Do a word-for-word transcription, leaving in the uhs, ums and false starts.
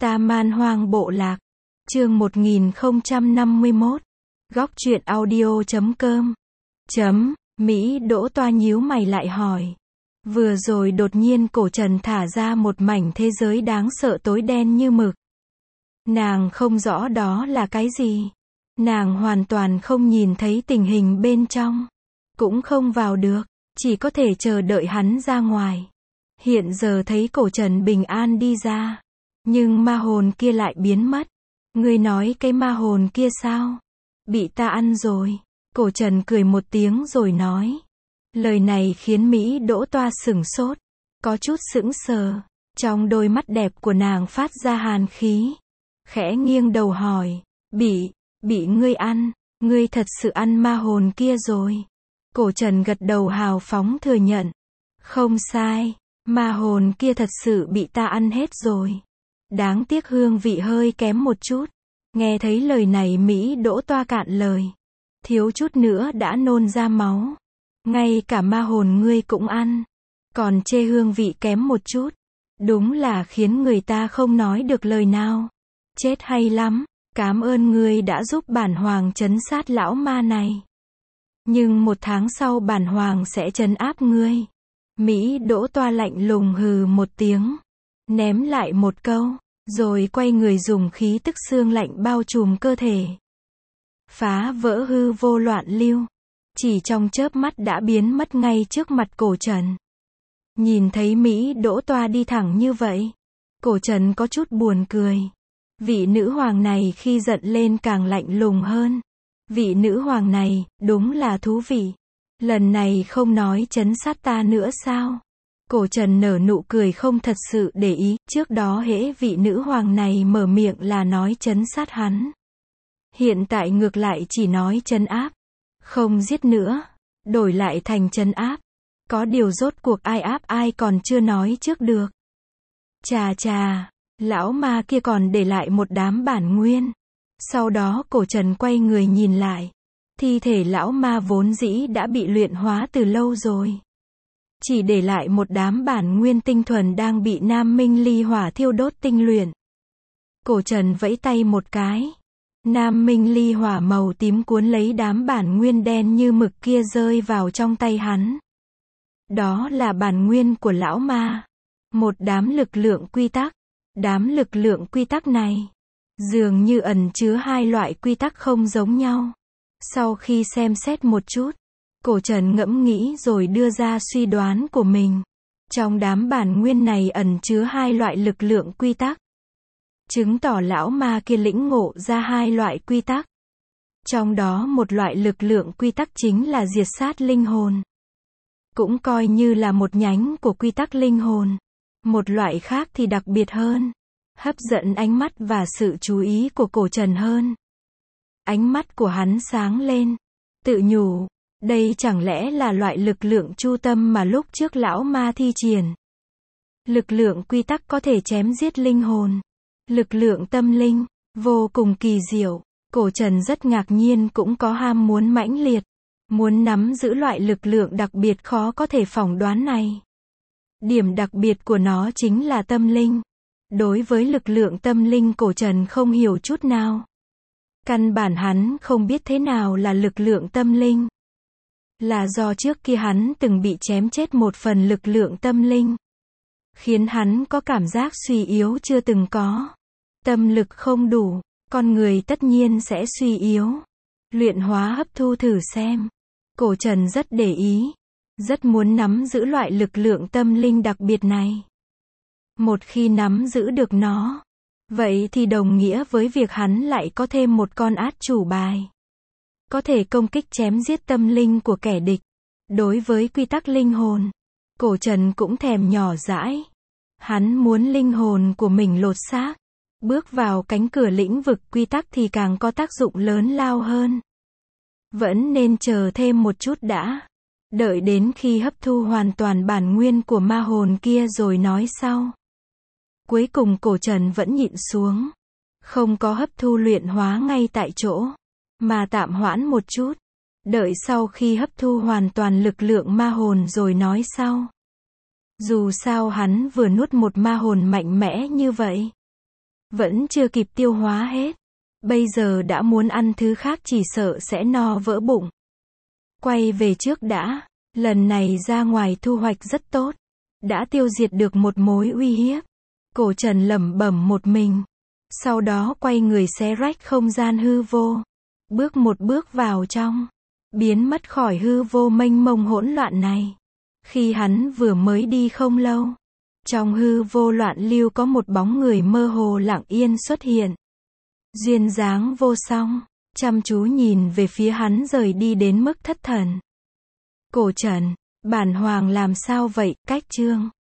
Ta Man Hoang Bộ Lạc. Chương một nghìn không trăm năm mươi mốt. Góc truyện audio chấm com. Chấm, Mỹ Đỗ Toa nhíu mày lại hỏi. Vừa rồi đột nhiên cổ trần thả ra một mảnh thế giới đáng sợ tối đen như mực. Nàng không rõ đó là cái gì. Nàng hoàn toàn không nhìn thấy tình hình bên trong. Cũng không vào được, chỉ có thể chờ đợi hắn ra ngoài. Hiện giờ thấy cổ trần bình an đi ra. Nhưng ma hồn kia lại biến mất. Ngươi nói cái ma hồn kia sao? Bị ta ăn rồi. Cổ trần cười một tiếng rồi nói. Lời này khiến Mỹ Đỗ Toa sửng sốt. Có chút sững sờ. Trong đôi mắt đẹp của nàng phát ra hàn khí. Khẽ nghiêng đầu hỏi. Bị, bị ngươi ăn. Ngươi thật sự ăn ma hồn kia rồi. Cổ trần gật đầu hào phóng thừa nhận. Không sai. Ma hồn kia thật sự bị ta ăn hết rồi. Đáng tiếc hương vị hơi kém một chút. Nghe thấy lời này Mỹ Đỗ Toa cạn lời. Thiếu chút nữa đã nôn ra máu. Ngay cả ma hồn ngươi cũng ăn. Còn chê hương vị kém một chút. Đúng là khiến người ta không nói được lời nào. Chết hay lắm. Cảm ơn ngươi đã giúp bản hoàng trấn sát lão ma này. Nhưng một tháng sau bản hoàng sẽ trấn áp ngươi. Mỹ Đỗ Toa lạnh lùng hừ một tiếng. Ném lại một câu. Rồi quay người dùng khí tức xương lạnh bao trùm cơ thể. Phá vỡ hư vô loạn lưu. Chỉ trong chớp mắt đã biến mất ngay trước mặt cổ trần. Nhìn thấy Mỹ Đỗ Toa đi thẳng như vậy. Cổ trần có chút buồn cười. Vị nữ hoàng này khi giận lên càng lạnh lùng hơn. Vị nữ hoàng này, đúng là thú vị. Lần này không nói trấn sát ta nữa sao? Cổ trần nở nụ cười không thật sự để ý, trước đó hễ vị nữ hoàng này mở miệng là nói trấn sát hắn. Hiện tại ngược lại chỉ nói trấn áp. Không giết nữa. Đổi lại thành trấn áp. Có điều rốt cuộc ai áp ai còn chưa nói trước được. Chà chà, lão ma kia còn để lại một đám bản nguyên. Sau đó cổ trần quay người nhìn lại. Thi thể lão ma vốn dĩ đã bị luyện hóa từ lâu rồi. Chỉ để lại một đám bản nguyên tinh thuần đang bị Nam Minh Ly Hỏa thiêu đốt tinh luyện. Cổ trần vẫy tay một cái. Nam Minh Ly Hỏa màu tím cuốn lấy đám bản nguyên đen như mực kia rơi vào trong tay hắn. Đó là bản nguyên của lão ma. Một đám lực lượng quy tắc. Đám lực lượng quy tắc này dường như ẩn chứa hai loại quy tắc không giống nhau. Sau khi xem xét một chút, cổ trần ngẫm nghĩ rồi đưa ra suy đoán của mình. Trong đám bản nguyên này ẩn chứa hai loại lực lượng quy tắc. Chứng tỏ lão ma kia lĩnh ngộ ra hai loại quy tắc. Trong đó một loại lực lượng quy tắc chính là diệt sát linh hồn. Cũng coi như là một nhánh của quy tắc linh hồn. Một loại khác thì đặc biệt hơn. Hấp dẫn ánh mắt và sự chú ý của cổ trần hơn. Ánh mắt của hắn sáng lên. Tự nhủ. Đây chẳng lẽ là loại lực lượng chu tâm mà lúc trước lão ma thi triển. Lực lượng quy tắc có thể chém giết linh hồn. Lực lượng tâm linh, vô cùng kỳ diệu. Cổ trần rất ngạc nhiên cũng có ham muốn mãnh liệt. Muốn nắm giữ loại lực lượng đặc biệt khó có thể phỏng đoán này. Điểm đặc biệt của nó chính là tâm linh. Đối với lực lượng tâm linh cổ trần không hiểu chút nào. Căn bản hắn không biết thế nào là lực lượng tâm linh. Là do trước kia hắn từng bị chém chết một phần lực lượng tâm linh. Khiến hắn có cảm giác suy yếu chưa từng có. Tâm lực không đủ, con người tất nhiên sẽ suy yếu. Luyện hóa hấp thu thử xem. Cổ trần rất để ý. Rất muốn nắm giữ loại lực lượng tâm linh đặc biệt này. Một khi nắm giữ được nó, vậy thì đồng nghĩa với việc hắn lại có thêm một con át chủ bài. Có thể công kích chém giết tâm linh của kẻ địch. Đối với quy tắc linh hồn, cổ trần cũng thèm nhỏ dãi. Hắn muốn linh hồn của mình lột xác. Bước vào cánh cửa lĩnh vực quy tắc thì càng có tác dụng lớn lao hơn. Vẫn nên chờ thêm một chút đã. Đợi đến khi hấp thu hoàn toàn bản nguyên của ma hồn kia rồi nói sau. Cuối cùng cổ trần vẫn nhịn xuống. Không có hấp thu luyện hóa ngay tại chỗ. Mà tạm hoãn một chút. Đợi sau khi hấp thu hoàn toàn lực lượng ma hồn rồi nói sau. Dù sao hắn vừa nuốt một ma hồn mạnh mẽ như vậy. Vẫn chưa kịp tiêu hóa hết. Bây giờ đã muốn ăn thứ khác chỉ sợ sẽ no vỡ bụng. Quay về trước đã. Lần này ra ngoài thu hoạch rất tốt. Đã tiêu diệt được một mối uy hiếp. Cổ Trần lẩm bẩm một mình. Sau đó quay người xé rách không gian hư vô. Bước một bước vào trong. Biến mất khỏi hư vô mênh mông hỗn loạn này. Khi hắn vừa mới đi không lâu. Trong hư vô loạn lưu có một bóng người mơ hồ lặng yên xuất hiện. Duyên dáng vô song. Chăm chú nhìn về phía hắn rời đi đến mức thất thần. Cổ Trần, bản hoàng làm sao vậy, cách chương.